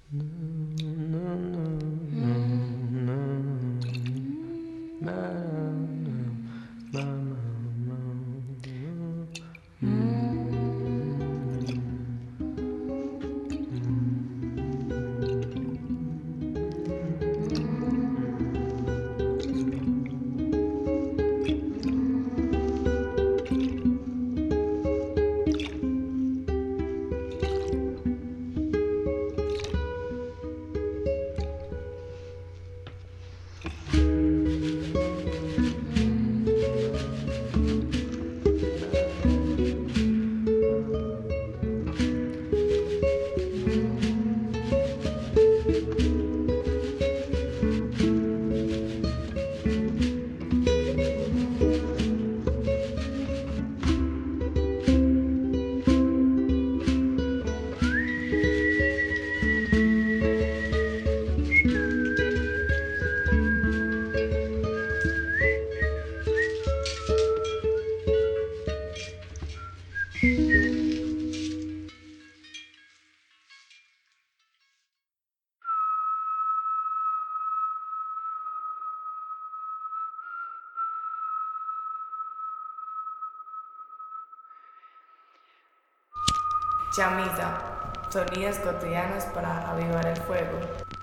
Chamisa, sonidos cotidianos para avivar el fuego.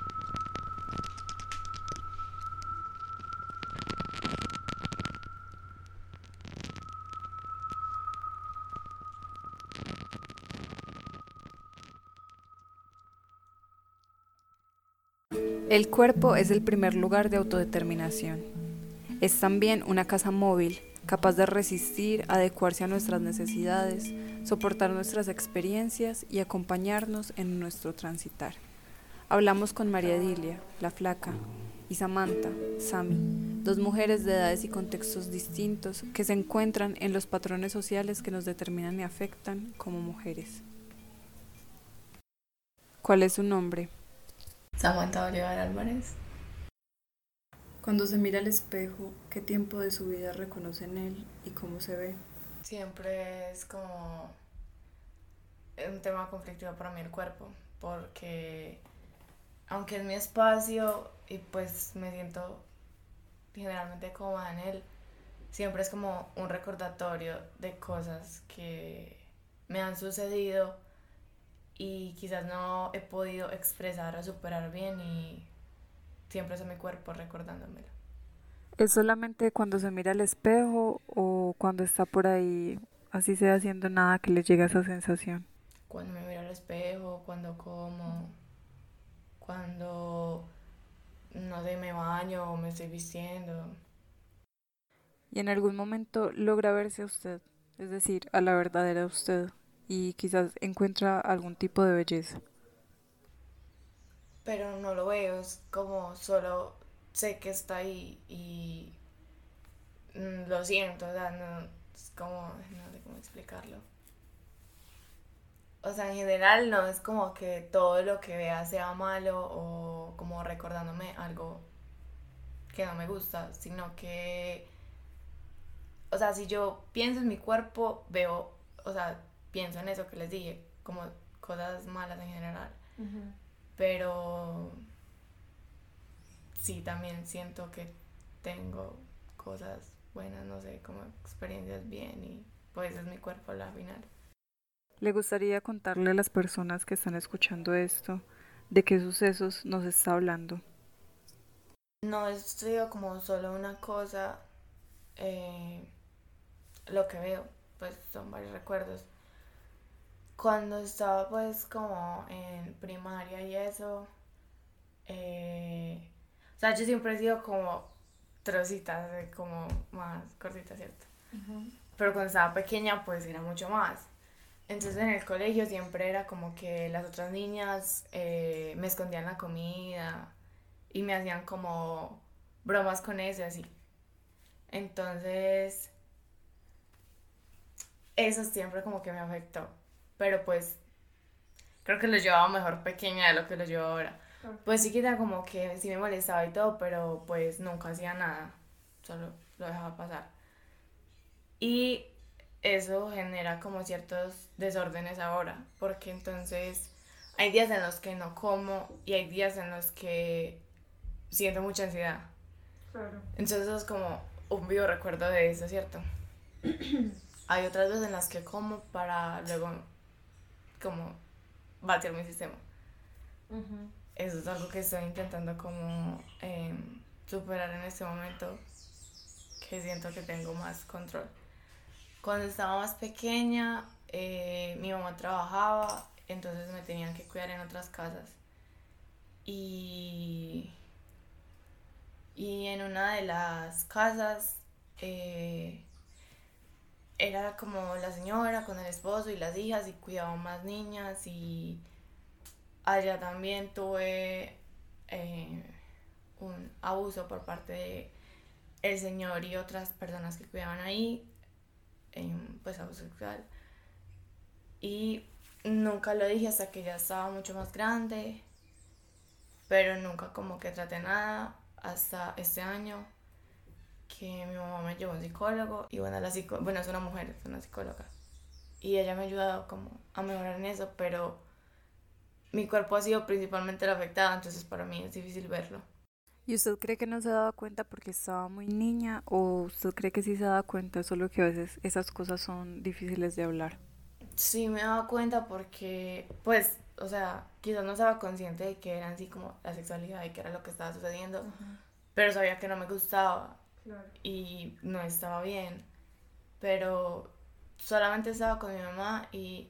El cuerpo es el primer lugar de autodeterminación. Es también una casa móvil, capaz de resistir, adecuarse a nuestras necesidades, soportar nuestras experiencias y acompañarnos en nuestro transitar. Hablamos con María Edilia, la flaca, y Samantha, Sami, dos mujeres de edades y contextos distintos que se encuentran en los patrones sociales que nos determinan y afectan como mujeres. ¿Cuál es su nombre? Samantha Bolívar Álvarez. Cuando se mira al espejo, ¿qué tiempo de su vida reconoce en él y cómo se ve? Siempre es como un tema conflictivo para mí el cuerpo, porque aunque es mi espacio y pues me siento generalmente cómoda en él, siempre es como un recordatorio de cosas que me han sucedido y quizás no he podido expresar o superar bien y siempre es mi cuerpo recordándomelo. ¿Es solamente cuando se mira al espejo o cuando está por ahí, así sea haciendo nada, que le llega esa sensación? Cuando me miro al espejo, cuando como, cuando no sé, me baño o me estoy vistiendo. Y en algún momento logra verse a usted, es decir, a la verdadera usted, y quizás encuentra algún tipo de belleza. Pero no lo veo, es como solo sé que está ahí y lo siento, o sea, no, es como, no sé cómo explicarlo. O sea, en general no es como que todo lo que vea sea malo o como recordándome algo que no me gusta, sino que, o sea, si yo pienso en mi cuerpo, veo, o sea, pienso en eso que les dije, como cosas malas en general. Uh-huh. Pero sí, también siento que tengo cosas buenas, no sé, como experiencias bien y pues es mi cuerpo al final. ¿Le gustaría contarle a las personas que están escuchando esto de qué sucesos nos está hablando? No he sido como solo una cosa, eh, lo que veo, pues son varios recuerdos. Cuando estaba pues como en primaria y eso, o sea, yo siempre he sido como trocitas, como más cortitas, ¿cierto? Uh-huh. Pero cuando estaba pequeña pues era mucho más. Entonces en el colegio siempre era como que las otras niñas me escondían la comida y me hacían como bromas con eso así. Entonces eso siempre como que me afectó. Pero pues creo que lo llevaba mejor pequeña de lo que lo llevo ahora. Pues sí que era como que sí me molestaba y todo, pero pues nunca hacía nada. Solo lo dejaba pasar. Y eso genera como ciertos desórdenes ahora, porque entonces, Hay días en los que no como y hay días en los que siento mucha ansiedad. Claro. Entonces es como un vivo recuerdo de eso, ¿cierto? Hay otras veces en las que como para luego como batir mi sistema. Ujú. Eso es algo que estoy intentando como superar en este momento, que siento que tengo más control. Cuando estaba más pequeña, mi mamá trabajaba, entonces me tenían que cuidar en otras casas. Y, y en una de las casas era como la señora con el esposo y las hijas y cuidaban más niñas y allá también tuve eh, un abuso por parte de el señor y otras personas que cuidaban ahí, pues abuso sexual. Y nunca lo dije hasta que ya estaba mucho más grande, pero nunca como que traté nada hasta este año que mi mamá me llevó a un psicólogo y bueno, bueno, es una mujer, es una psicóloga y ella me ha ayudado como a mejorar en eso, pero mi cuerpo ha sido principalmente el afectado, entonces para mí es difícil verlo. ¿Y usted cree que no se daba cuenta porque estaba muy niña o usted cree que sí se daba cuenta, solo que a veces esas cosas son difíciles de hablar? Sí me daba cuenta porque, pues, o sea, quizás no estaba consciente de que era así como la sexualidad y que era lo que estaba sucediendo, Ajá. pero sabía que no me gustaba Claro. y no estaba bien, pero solamente estaba con mi mamá y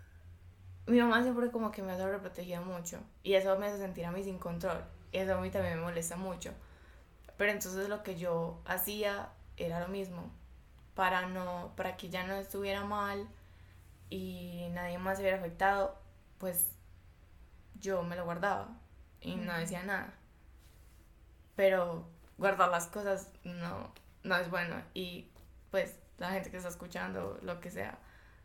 mi mamá siempre como que me ha sobreprotegido mucho y eso me hace sentir a mí sin control y eso a mí también me molesta mucho, pero entonces lo que yo hacía era lo mismo para que ya no estuviera mal y nadie más se hubiera afectado, pues yo me lo guardaba y no decía nada. Pero guardar las cosas no es bueno y pues la gente que está escuchando, lo que sea,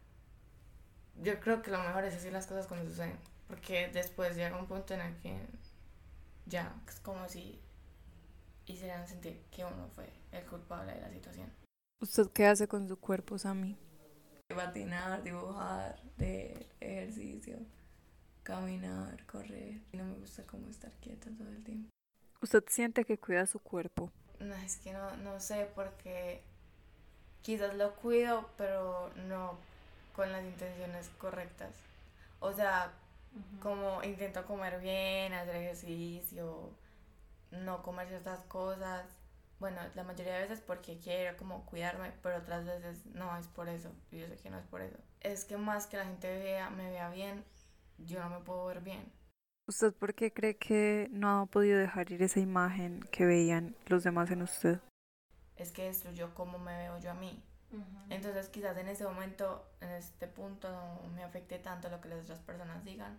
yo creo que lo mejor es decir las cosas cuando suceden, porque después llega un punto en el que ya es como si hicieran sentir que uno fue el culpable de la situación. ¿Usted qué hace con su cuerpo, Sammy? Patinar, dibujar, leer, ejercicio, caminar, correr. No me gusta como estar quieta todo el tiempo. ¿Usted siente que cuida su cuerpo? No, es que no sé porque quizás lo cuido, pero no con las intenciones correctas. O sea, como intento comer bien, hacer ejercicio, no comer ciertas cosas. Bueno, la mayoría de veces porque quiero como cuidarme, pero otras veces no es por eso. Y yo sé que no es por eso. Es que más que la gente me vea bien, yo no me puedo ver bien. ¿Usted por qué cree que no ha podido dejar ir esa imagen que veían los demás en usted? Es que destruyó cómo me veo yo a mí. Ujú. Entonces quizás en ese momento, en este punto, no me afecte tanto lo que las otras personas digan,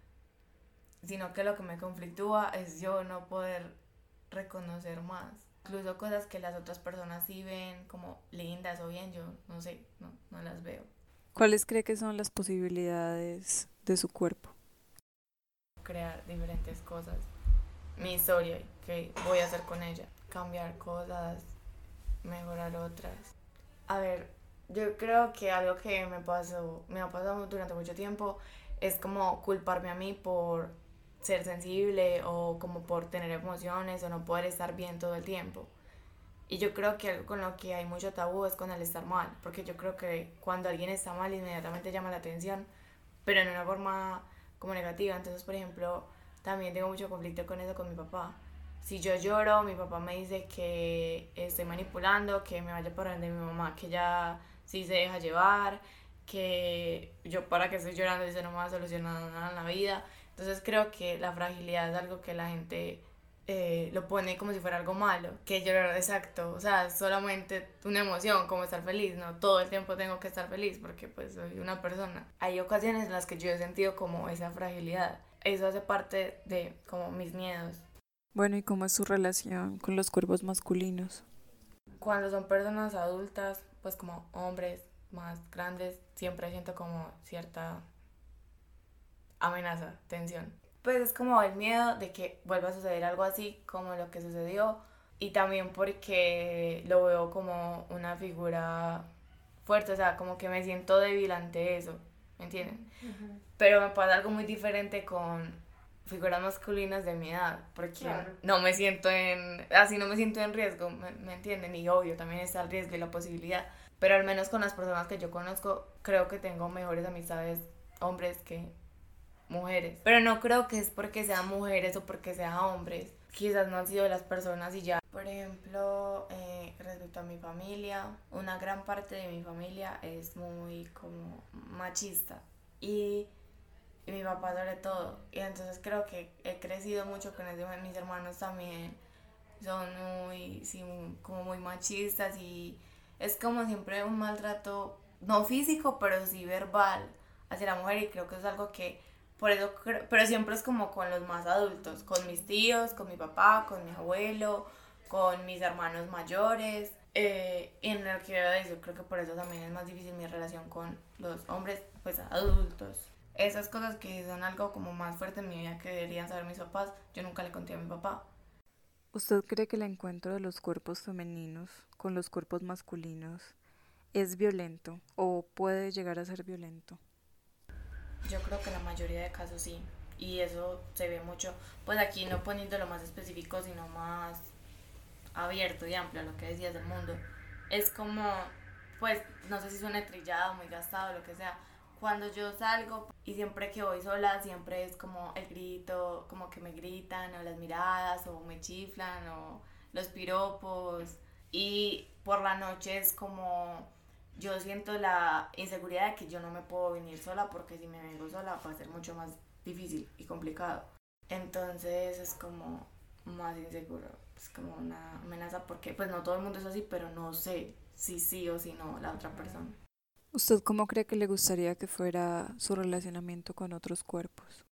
sino que lo que me conflictúa es yo no poder reconocer más. Incluso cosas que las otras personas sí ven como lindas o bien, yo no sé, no las veo. ¿Cuáles cree que son las posibilidades de su cuerpo? Crear diferentes cosas. Mi historia, qué voy a hacer con ella. Cambiar cosas, mejorar otras. A ver, yo creo que algo que me ha pasado durante mucho tiempo es como culparme a mí por ser sensible o como por tener emociones o no poder estar bien todo el tiempo. Y yo creo que algo con lo que hay mucho tabú es con el estar mal, porque yo creo que cuando alguien está mal inmediatamente llama la atención, pero en una forma como negativa. Entonces, por ejemplo, también tengo mucho conflicto con eso con mi papá. Si yo lloro, mi papá me dice que estoy manipulando, que me vaya por donde mi mamá, que ya sí se deja llevar, que yo para que estoy llorando dice no me va a solucionar nada en la vida. Entonces creo que la fragilidad es algo que la gente lo pone como si fuera algo malo, que llorar exacto, o sea, solamente una emoción como estar feliz, no todo el tiempo tengo que estar feliz porque pues soy una persona. Hay ocasiones en las que yo he sentido como esa fragilidad, eso hace parte de como mis miedos. Bueno, ¿y cómo es su relación con los cuerpos masculinos? Cuando son personas adultas, pues como hombres más grandes, siempre siento como cierta amenaza, tensión. Pues es como el miedo de que vuelva a suceder algo así como lo que sucedió y también porque lo veo como una figura fuerte, o sea, como que me siento débil ante eso. ¿me entienden? Pero me pasa algo muy diferente con figuras masculinas de mi edad, porque Claro. no me siento así no me siento en riesgo, ¿me entienden? Y obvio, también está el riesgo y la posibilidad, pero al menos con las personas que yo conozco, creo que tengo mejores amistades hombres que mujeres, pero no creo que es porque sean mujeres o porque sean hombres, quizás no han sido las personas y ya. Por ejemplo, respecto a mi familia, una gran parte de mi familia es muy como machista y mi papá sobre todo, y entonces creo que he crecido mucho con eso. Mis hermanos también son muy, sí, como muy machistas y es como siempre un maltrato, no físico, pero sí verbal hacia la mujer, y creo que es algo que, por eso, pero siempre es como con los más adultos, con mis tíos, con mi papá, con mi abuelo, con mis hermanos mayores, y en el que yo creo que por eso también es más difícil mi relación con los hombres, pues adultos. Esas cosas que son algo como más fuerte en mi vida que deberían saber mis papás, yo nunca le conté a mi papá. ¿Usted cree que el encuentro de los cuerpos femeninos con los cuerpos masculinos es violento o puede llegar a ser violento? Yo creo que la mayoría de casos sí, y eso se ve mucho, pues aquí no poniendo lo más específico, sino más abierto y amplio a lo que decías del mundo. Es como, pues, no sé si suena trillado, muy gastado, lo que sea. Cuando yo salgo y siempre que voy sola, siempre es como el grito, como que me gritan, o las miradas, o me chiflan, o los piropos. Y por la noche es como, yo siento la inseguridad de que yo no me puedo venir sola, porque si me vengo sola va a ser mucho más difícil y complicado. Entonces es como más inseguro, es como una amenaza, porque pues no todo el mundo es así, pero no sé si sí o si no la otra persona. ¿Usted cómo cree que le gustaría que fuera su relacionamiento con otros cuerpos?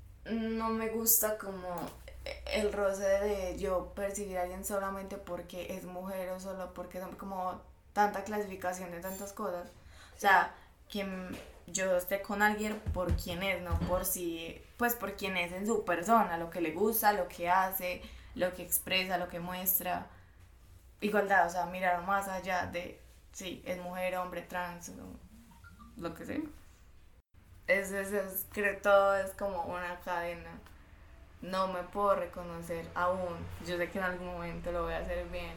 No me gusta como el roce de yo percibir a alguien solamente porque es mujer o solo porque son como tanta clasificación de tantas cosas. O sea, que yo esté con alguien por quién es, no por si, pues por quién es en su persona, lo que le gusta, lo que hace, lo que expresa, lo que muestra. Igualdad, o sea, mirar más allá de si es mujer, hombre, trans, lo que sea. Creo que todo es como una cadena. No me puedo reconocer aún. Yo sé que en algún momento lo voy a hacer bien,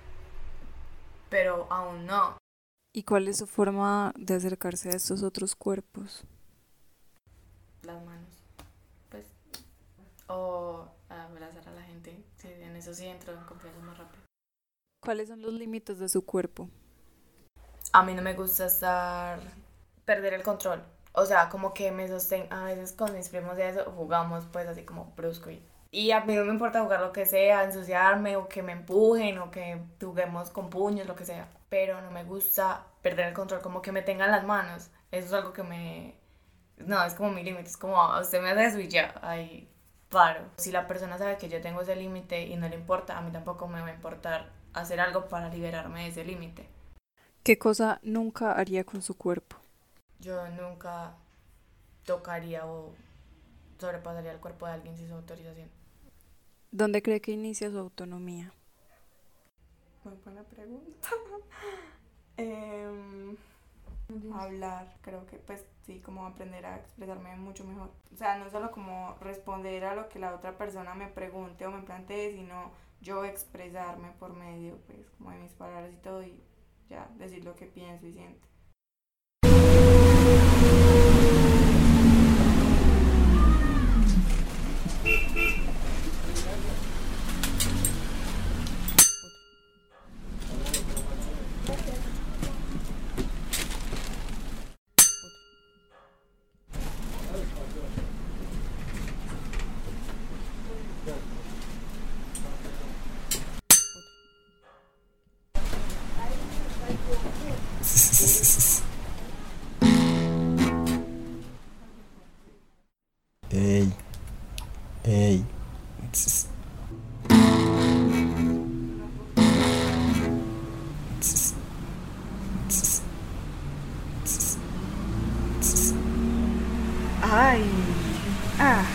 pero aún no. ¿Y cuál es su forma de acercarse a estos otros cuerpos? Las manos, pues. O abrazar a la gente. Sí, en eso sí entro en confianza más rápido. ¿Cuáles son los límites de su cuerpo? A mí no me gusta perder el control. O sea, como que me sostén, a veces con mis primos de eso jugamos pues así como brusco y a mí no me importa jugar lo que sea, ensuciarme o que me empujen o que juguemos con puños, lo que sea, pero no me gusta perder el control, como que me tengan las manos. Eso es algo que no, es como mi límite, es como usted me hace eso y ya, ahí paro. Si la persona sabe que yo tengo ese límite y no le importa, a mí tampoco me va a importar hacer algo para liberarme de ese límite. ¿Qué cosa nunca haría con su cuerpo? Yo nunca tocaría o sobrepasaría el cuerpo de alguien sin su autorización. ¿Dónde cree que inicia su autonomía? Muy buena pregunta. Hablar, creo que pues sí, como aprender a expresarme mucho mejor. O sea, no solo como responder a lo que la otra persona me pregunte o me plantee, sino yo expresarme por medio pues como de mis palabras y todo, y ya decir lo que pienso y siento. Ey, ey. Tss. Tss. Tss. Tss. Tss. Ay, ah.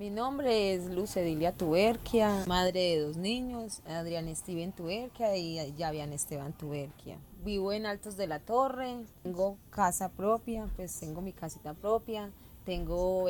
Mi nombre es Lucedilia Tuberquia, madre de 2 niños, Adrián Steven Tuberquia y Yavian Esteban Tuberquia. Vivo en Altos de la Torre, tengo casa propia, pues tengo mi casita propia, tengo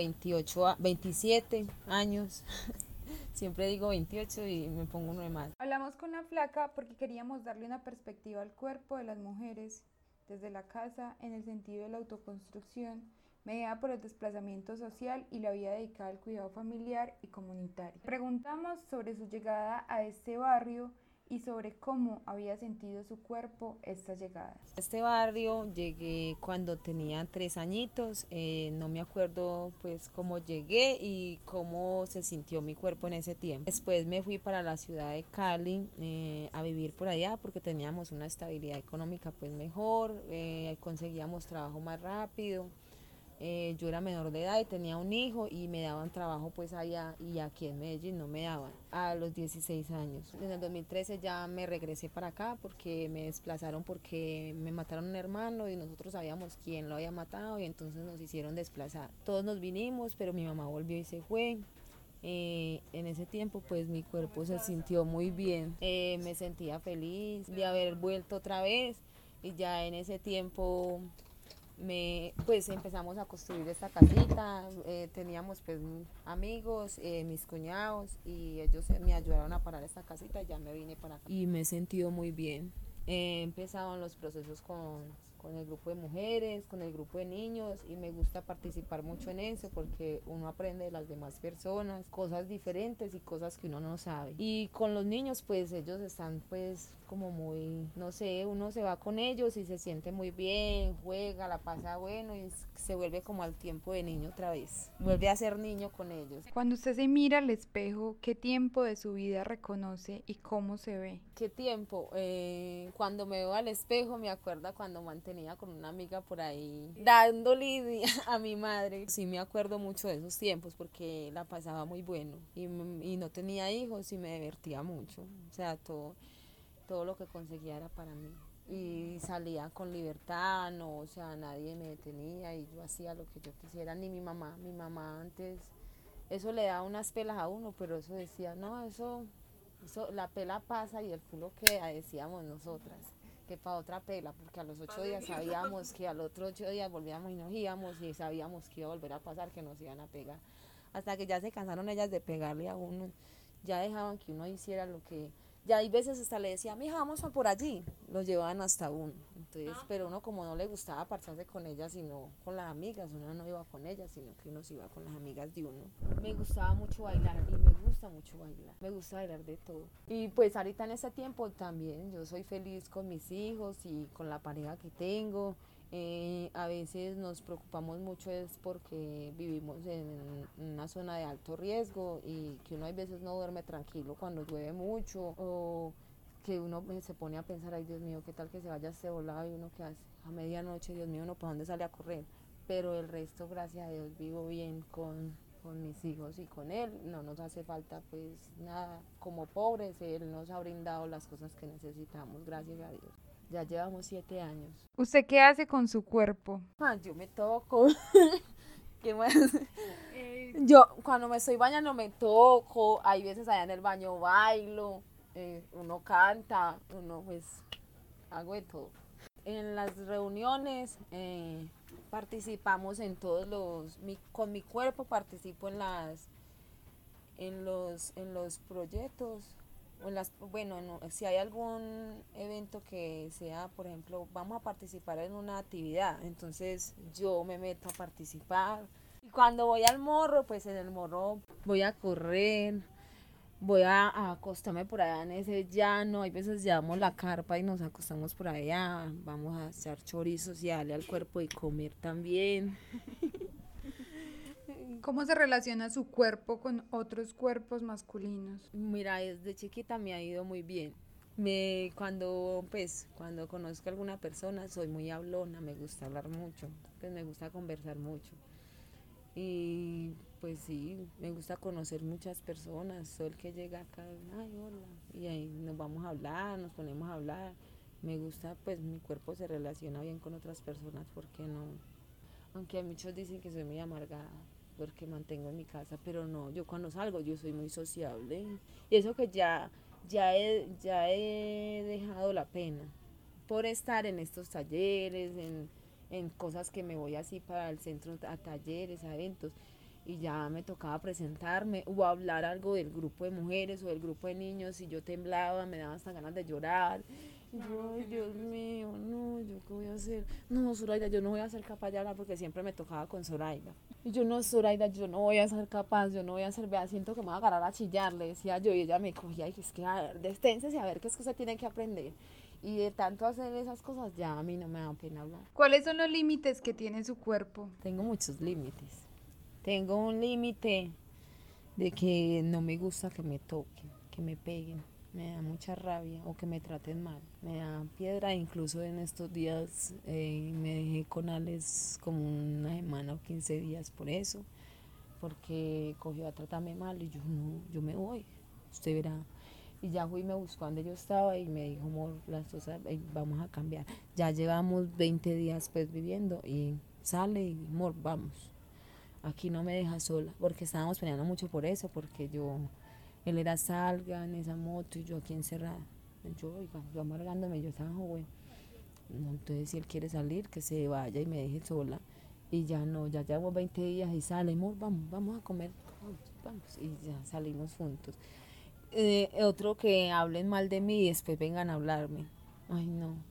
27 años, siempre digo 28 y me pongo uno de más. Hablamos con la flaca porque queríamos darle una perspectiva al cuerpo de las mujeres desde la casa en el sentido de la autoconstrucción, mediada por el desplazamiento social y la vida dedicada al cuidado familiar y comunitario. Preguntamos sobre su llegada a este barrio y sobre cómo había sentido su cuerpo esta llegada. A este barrio llegué cuando tenía 3 añitos, no me acuerdo pues cómo llegué y cómo se sintió mi cuerpo en ese tiempo. Después me fui para la ciudad de Cali a vivir por allá porque teníamos una estabilidad económica pues mejor, conseguíamos trabajo más rápido. Yo era menor de edad y tenía un hijo y me daban trabajo pues allá y aquí en Medellín no me daban a los 16 años. En el 2013 ya me regresé para acá porque me desplazaron porque me mataron un hermano y nosotros sabíamos quién lo había matado y entonces nos hicieron desplazar. Todos nos vinimos pero mi mamá volvió y se fue. En ese tiempo pues mi cuerpo se sintió muy bien, me sentía feliz de haber vuelto otra vez y ya en ese tiempo pues empezamos a construir esta casita, teníamos pues amigos, mis cuñados y ellos me ayudaron a parar esta casita y ya me vine para acá y me he sentido muy bien. He empezado en los procesos con el grupo de mujeres, con el grupo de niños y me gusta participar mucho en eso porque uno aprende de las demás personas, cosas diferentes y cosas que uno no sabe. Y con los niños pues ellos están pues como muy, no sé, uno se va con ellos y se siente muy bien, juega, la pasa bueno y se vuelve como al tiempo de niño otra vez, vuelve a ser niño con ellos. Cuando usted se mira al espejo, ¿qué tiempo de su vida reconoce y cómo se ve? ¿Qué tiempo? Cuando me veo al espejo me acuerdo cuando mantenía con una amiga por ahí dándole a mi madre. Sí me acuerdo mucho de esos tiempos porque la pasaba muy bueno y no tenía hijos y me divertía mucho. O sea, todo lo que conseguía era para mí. Y salía con libertad, no, o sea, nadie me detenía y yo hacía lo que yo quisiera, ni mi mamá antes, eso le daba unas pelas a uno, pero eso decía, no, eso la pela pasa y el culo queda, decíamos nosotras, que para otra pela, porque a los 8 días sabíamos que al otro 8 días volvíamos y nos íbamos y sabíamos que iba a volver a pasar, que nos iban a pegar, hasta que ya se cansaron ellas de pegarle a uno, ya dejaban que uno hiciera lo que... Ya hay veces hasta le decía, mija, vamos a por allí, lo llevaban hasta uno, entonces, pero uno como no le gustaba parcharse con ellas, sino con las amigas, uno no iba con ellas, sino que uno se iba con las amigas de uno. Me gustaba mucho bailar y me gusta mucho bailar, me gusta bailar de todo. Y pues ahorita en ese tiempo también, yo soy feliz con mis hijos y con la pareja que tengo. A veces nos preocupamos mucho es porque vivimos en una zona de alto riesgo y que uno a veces no duerme tranquilo cuando llueve mucho o que uno se pone a pensar, ay Dios mío, qué tal que se vaya este volado y uno que hace a medianoche, Dios mío, uno para dónde sale a correr, pero el resto gracias a Dios vivo bien con mis hijos y con él, no nos hace falta pues nada, como pobres él nos ha brindado las cosas que necesitamos, gracias a Dios. Ya llevamos 7 años. ¿Usted qué hace con su cuerpo? Yo me toco. ¿Qué más? Yo cuando me estoy bañando me toco. Hay veces allá en el baño bailo. Uno canta. Uno pues hago de todo. En las reuniones participamos en todos con mi cuerpo participo en los proyectos. Bueno, no, si hay algún evento que sea, por ejemplo, vamos a participar en una actividad, entonces yo me meto a participar. Y cuando voy al morro, pues en el morro voy a correr, voy a acostarme por allá en ese llano, hay veces llevamos la carpa y nos acostamos por allá, vamos a echar chorizos y darle al cuerpo y comer también. ¿Cómo se relaciona su cuerpo con otros cuerpos masculinos? Mira, desde chiquita me ha ido muy bien. Cuando conozco a alguna persona soy muy hablona, me gusta hablar mucho, pues me gusta conversar mucho. Y pues sí, me gusta conocer muchas personas, soy el que llega acá, ay, hola, y ahí nos vamos a hablar, nos ponemos a hablar. Me gusta, pues mi cuerpo se relaciona bien con otras personas, ¿por qué no? Aunque muchos dicen que soy muy amargada, porque mantengo en mi casa, pero no, yo cuando salgo yo soy muy sociable. Y eso que ya he dejado la pena por estar en estos talleres, en cosas que me voy así para el centro a talleres, a eventos, y ya me tocaba presentarme o hablar algo del grupo de mujeres o del grupo de niños y yo temblaba, me daban hasta ganas de llorar. Y yo, ay, Dios mío, no, ¿yo qué voy a hacer? No, Zoraida, yo no voy a ser capaz de hablar porque siempre me tocaba con Zoraida. Y yo, no, Zoraida, yo no voy a ser capaz, yo no voy a ser, vea, siento que me voy a agarrar a chillar, le decía yo, y ella me cogía y es que, a ver, desténsese a ver qué es que usted tiene que aprender. Y de tanto hacer esas cosas, ya a mí no me da pena hablar. ¿Cuáles son los límites que tiene su cuerpo? Tengo muchos límites. Tengo un límite de que no me gusta que me toquen, que me peguen. Me da mucha rabia o que me traten mal. Me da piedra, incluso en estos días me dejé con Alex como una semana o 15 días por eso, porque cogió a tratarme mal y yo no, yo me voy, usted verá. Y ya fui y me buscó donde yo estaba y me dijo, amor, las cosas, vamos a cambiar. Ya llevamos 20 días pues viviendo y sale y, amor, vamos. Aquí no me deja sola, porque estábamos peleando mucho por eso, porque él era salga en esa moto y yo aquí encerrada. Yo amargándome, yo estaba joven. No, entonces si él quiere salir, que se vaya y me deje sola. Y ya no, ya llevamos 20 días y sale, amor, vamos a comer, vamos. Y ya salimos juntos. Otro que hablen mal de mí y después vengan a hablarme. Ay,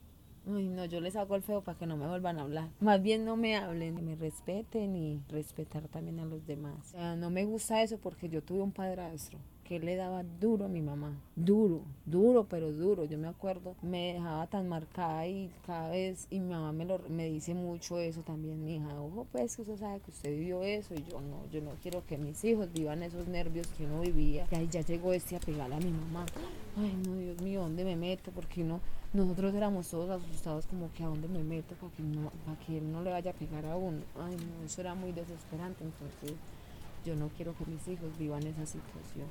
no, yo les hago el feo para que no me vuelvan a hablar. Más bien no me hablen, que me respeten y respetar también a los demás. O sea, no me gusta eso porque yo tuve un padrastro que le daba duro a mi mamá. Duro, pero duro. Yo me acuerdo, me dejaba tan marcada y cada vez, y mi mamá me dice mucho eso también, mi hija. Ojo, pues que usted sabe que usted vivió eso y yo no quiero que mis hijos vivan esos nervios que uno vivía. Y ahí ya llegó a pegarle a mi mamá. Ay, no, Dios mío, ¿dónde me meto? Porque nosotros éramos todos asustados como que a dónde me meto para que él no le vaya a pegar a uno. Ay, no, eso era muy desesperante, entonces yo no quiero que mis hijos vivan esa situación.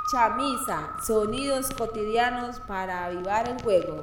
Chamisa, sonidos cotidianos para avivar el juego.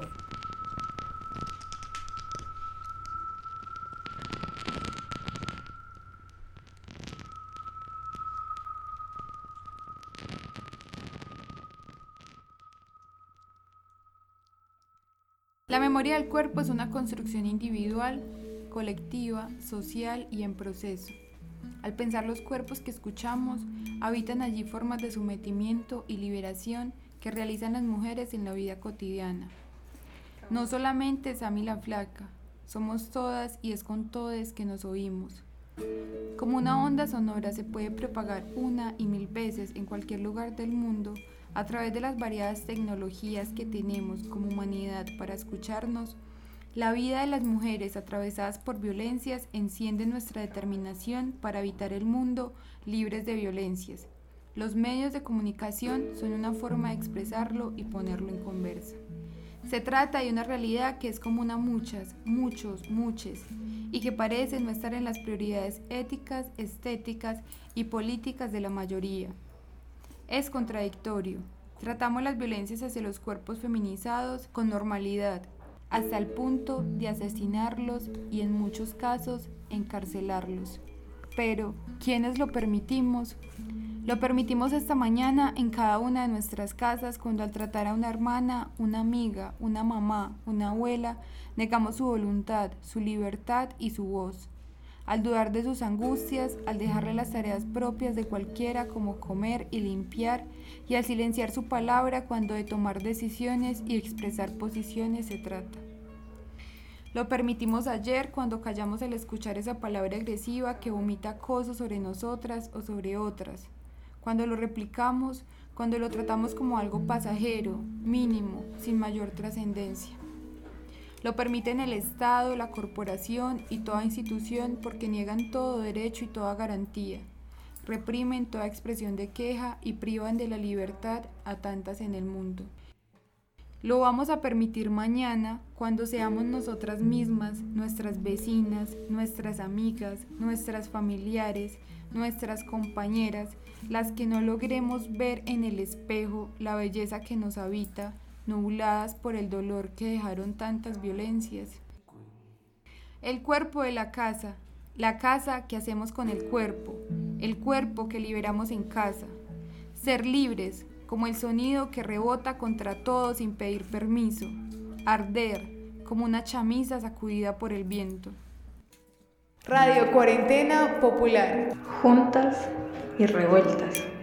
La memoria del cuerpo es una construcción individual, colectiva, social y en proceso. Al pensar los cuerpos que escuchamos, habitan allí formas de sometimiento y liberación que realizan las mujeres en la vida cotidiana. No solamente Sami la flaca, somos todas y es con todes que nos oímos. Como una onda sonora se puede propagar una y mil veces en cualquier lugar del mundo, a través de las variadas tecnologías que tenemos como humanidad para escucharnos, la vida de las mujeres atravesadas por violencias enciende nuestra determinación para habitar el mundo libres de violencias. Los medios de comunicación son una forma de expresarlo y ponerlo en conversa. Se trata de una realidad que es común a muchas, muchos, muches, y que parece no estar en las prioridades éticas, estéticas y políticas de la mayoría. Es contradictorio. Tratamos las violencias hacia los cuerpos feminizados con normalidad, hasta el punto de asesinarlos y en muchos casos encarcelarlos. Pero, ¿quiénes lo permitimos? Lo permitimos esta mañana en cada una de nuestras casas cuando al tratar a una hermana, una amiga, una mamá, una abuela, negamos su voluntad, su libertad y su voz. Al dudar de sus angustias, al dejarle las tareas propias de cualquiera como comer y limpiar, y al silenciar su palabra cuando de tomar decisiones y expresar posiciones se trata. Lo permitimos ayer cuando callamos al escuchar esa palabra agresiva que vomita acoso sobre nosotras o sobre otras. Cuando lo replicamos, cuando lo tratamos como algo pasajero, mínimo, sin mayor trascendencia. Lo permiten el Estado, la corporación y toda institución porque niegan todo derecho y toda garantía. Reprimen toda expresión de queja y privan de la libertad a tantas en el mundo. Lo vamos a permitir mañana cuando seamos nosotras mismas, nuestras vecinas, nuestras amigas, nuestras familiares, nuestras compañeras, las que no logremos ver en el espejo la belleza que nos habita, nubladas por el dolor que dejaron tantas violencias. El cuerpo de la casa que hacemos con el cuerpo que liberamos en casa. Ser libres, como el sonido que rebota contra todo sin pedir permiso. Arder, como una chamisa sacudida por el viento. Radio Cuarentena Popular. Juntas y revueltas.